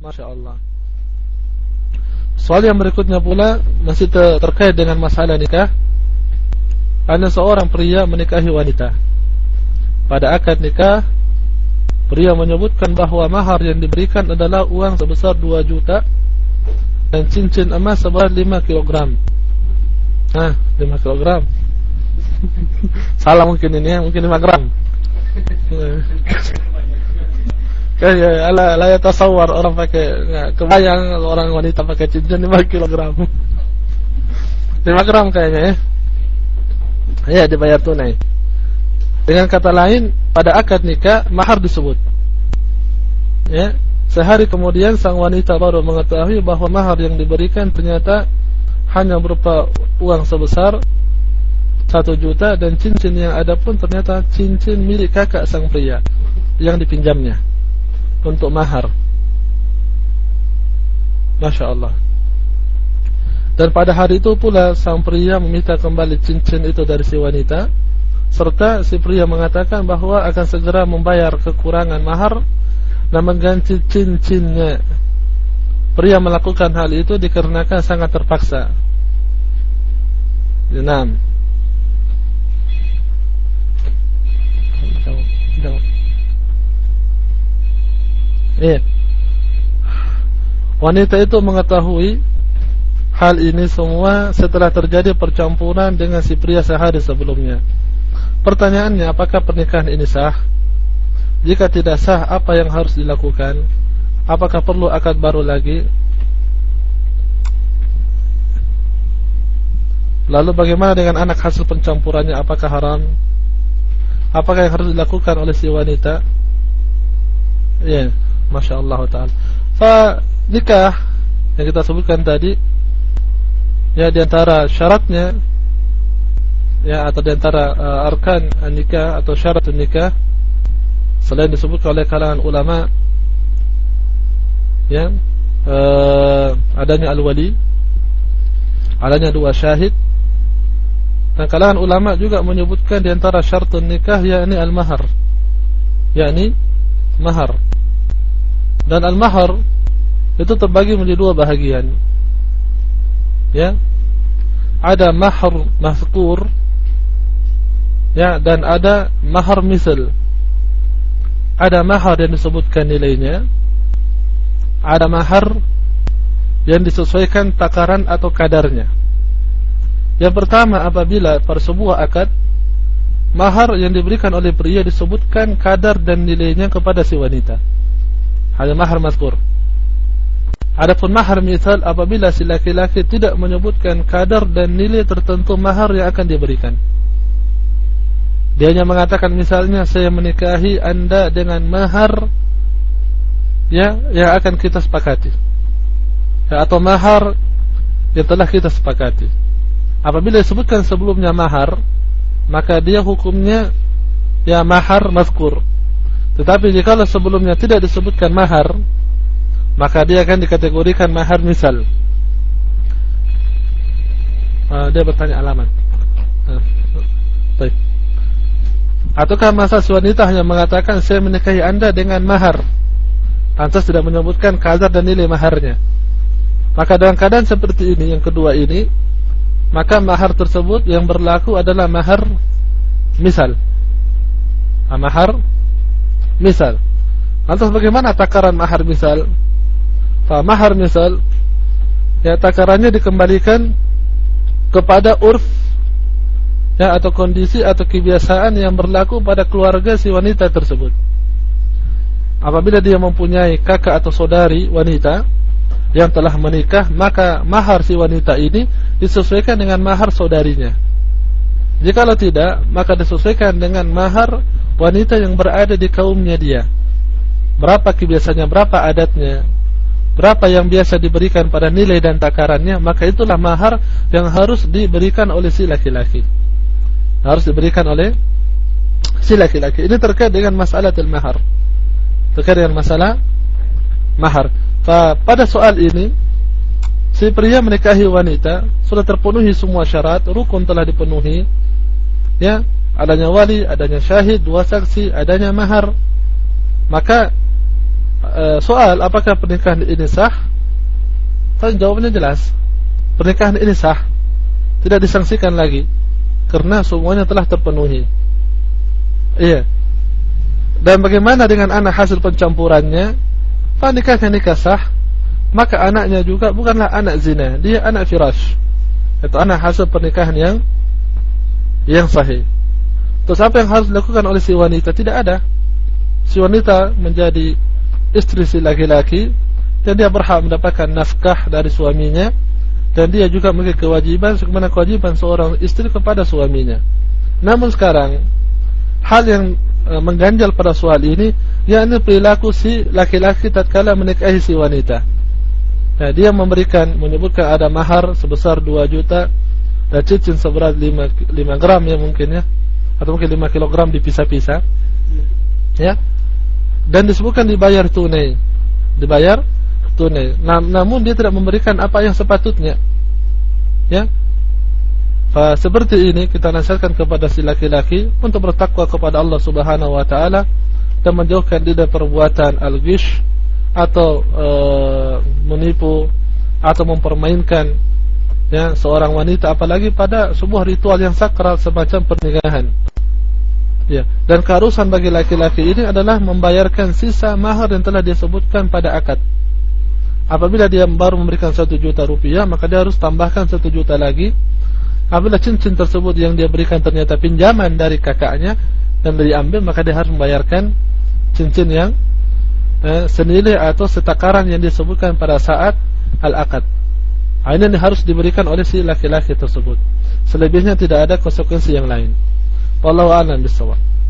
Masya Allah. Soal yang berikutnya pula masih terkait dengan masalah nikah. Ada seorang pria menikahi wanita. Pada akad nikah, pria menyebutkan bahwa mahar yang diberikan adalah uang sebesar 2 juta dan cincin emas sebesar 5 kilogram. 5 kilogram. Salah mungkin ini ya, mungkin 5 gram. Kayak ala ya tasawwur orang pakai, kebayang orang wanita pakai cincin 5 kilogram. 5 gram kayaknya ya. Ya, dibayar tunai. Dengan kata lain, pada akad nikah mahar disebut. Ya, sehari kemudian sang wanita baru mengetahui bahwa mahar yang diberikan ternyata hanya berupa uang sebesar 1 juta dan cincin yang ada pun ternyata cincin milik kakak sang pria yang dipinjamnya untuk mahar. Masya Allah. Dan pada hari itu pula sang pria meminta kembali cincin itu dari si wanita, serta si pria mengatakan bahwa akan segera membayar kekurangan mahar dan mengganti cincinnya. Pria melakukan hal itu dikarenakan sangat terpaksa. 6. Wanita itu mengetahui hal ini semua setelah terjadi percampuran dengan si pria sehari sebelumnya. Pertanyaannya, apakah pernikahan ini sah? Jika tidak sah, apa yang harus dilakukan? Apakah perlu akad baru lagi? Lalu bagaimana dengan anak hasil pencampurannya? Apakah haram? Apakah yang harus dilakukan oleh si wanita? Ya, Masya Allah ta'ala. Nikah yang kita sebutkan tadi, ya, diantara syaratnya, ya, atau diantara arkan nikah atau syarat nikah, selain disebutkan oleh kalangan ulama, ya, adanya al-wali, adanya 2 syahid, dan kalangan ulama juga menyebutkan diantara syarat nikah yakni al-mahar, yakni mahar. Dan al-mahar itu terbagi menjadi 2 bahagian. Ya, ada mahar mazkur, ya, dan ada mahar misal. Ada mahar yang disebutkan nilainya, ada mahar yang disesuaikan takaran atau kadarnya. Yang pertama, apabila pada sebuah akad mahar yang diberikan oleh pria disebutkan kadar dan nilainya kepada si wanita, ada mahar mazkur. Adapun mahar misal, apabila si laki-laki tidak menyebutkan kadar dan nilai tertentu mahar yang akan diberikan. Dia hanya mengatakan misalnya, saya menikahi anda dengan mahar, ya, yang akan kita sepakati, ya, atau mahar yang telah kita sepakati. Apabila disebutkan sebelumnya mahar, maka dia hukumnya, ya, mahar mazkur. Tetapi jika sebelumnya tidak disebutkan mahar, maka dia akan dikategorikan mahar misal. Dia bertanya alamat. Baik. Ataukah masa si wanita hanya mengatakan saya menikahi anda dengan mahar, lantas tidak menyebutkan kadar dan nilai maharnya. Maka dalam keadaan seperti ini, yang kedua ini, maka mahar tersebut yang berlaku adalah mahar misal. Mahar misal. Lantas bagaimana takaran mahar misal? Mahar misal, ya, takarannya dikembalikan kepada urf, ya, atau kondisi atau kebiasaan yang berlaku pada keluarga si wanita tersebut. Apabila dia mempunyai kakak atau saudari wanita yang telah menikah, maka mahar si wanita ini disesuaikan dengan mahar saudarinya. Jikalau tidak, maka disesuaikan dengan mahar wanita yang berada di kaumnya dia. Berapa kebiasaannya, berapa adatnya, berapa yang biasa diberikan pada nilai dan takarannya, maka itulah mahar yang harus diberikan oleh si laki-laki. Harus diberikan oleh si laki-laki. Ini terkait dengan masalah al-mahar. Terkait dengan masalah mahar. Pada soal ini, si pria menikahi wanita, sudah terpenuhi semua syarat, rukun telah dipenuhi, ya, adanya wali, adanya syahid, 2 saksi, adanya mahar. Maka soal apakah pernikahan ini sah? Jawabannya jelas. Pernikahan ini sah, tidak disangsikan lagi, karena semuanya telah terpenuhi. Iya. Dan bagaimana dengan anak hasil pencampurannya? Nikahnya nikah sah, maka anaknya juga bukanlah anak zina, dia anak firash. Itu anak hasil pernikahan yang sahih. Terus apa yang harus dilakukan oleh si wanita? Tidak ada. Si wanita menjadi istri si laki-laki, dan dia berhak mendapatkan nafkah dari suaminya, dan dia juga memiliki kewajiban sebagaimana kewajiban seorang istri kepada suaminya. Namun sekarang hal yang mengganjal pada soal ini, yakni perilaku si laki-laki tatkala menikahi si wanita. Nah, dia menyebutkan ada mahar sebesar 2 juta dan cincin seberat 5 gram ya mungkin ya, atau mungkin 5 kilogram dipisah-pisah ya, dan disebutkan dibayar tunai. Namun dia tidak memberikan apa yang sepatutnya ya. Seperti ini kita nasihatkan kepada si laki-laki untuk bertakwa kepada Allah Subhanahu wa taala dan menjauhkan diri dari perbuatan al-ghish atau menipu atau mempermainkan ya seorang wanita, apalagi pada sebuah ritual yang sakral semacam pernikahan. Ya, dan keharusan bagi laki-laki ini adalah membayarkan sisa mahar yang telah disebutkan pada akad. Apabila dia baru memberikan 1 juta rupiah, maka dia harus tambahkan 1 juta lagi. Apabila cincin tersebut yang dia berikan ternyata pinjaman dari kakaknya dan diambil, maka dia harus membayarkan cincin yang senilai atau setakaran yang disebutkan pada saat al-akad. Ini harus diberikan oleh si laki-laki tersebut. Selebihnya tidak ada konsekuensi yang lain. Wallahu a'lam bishawab.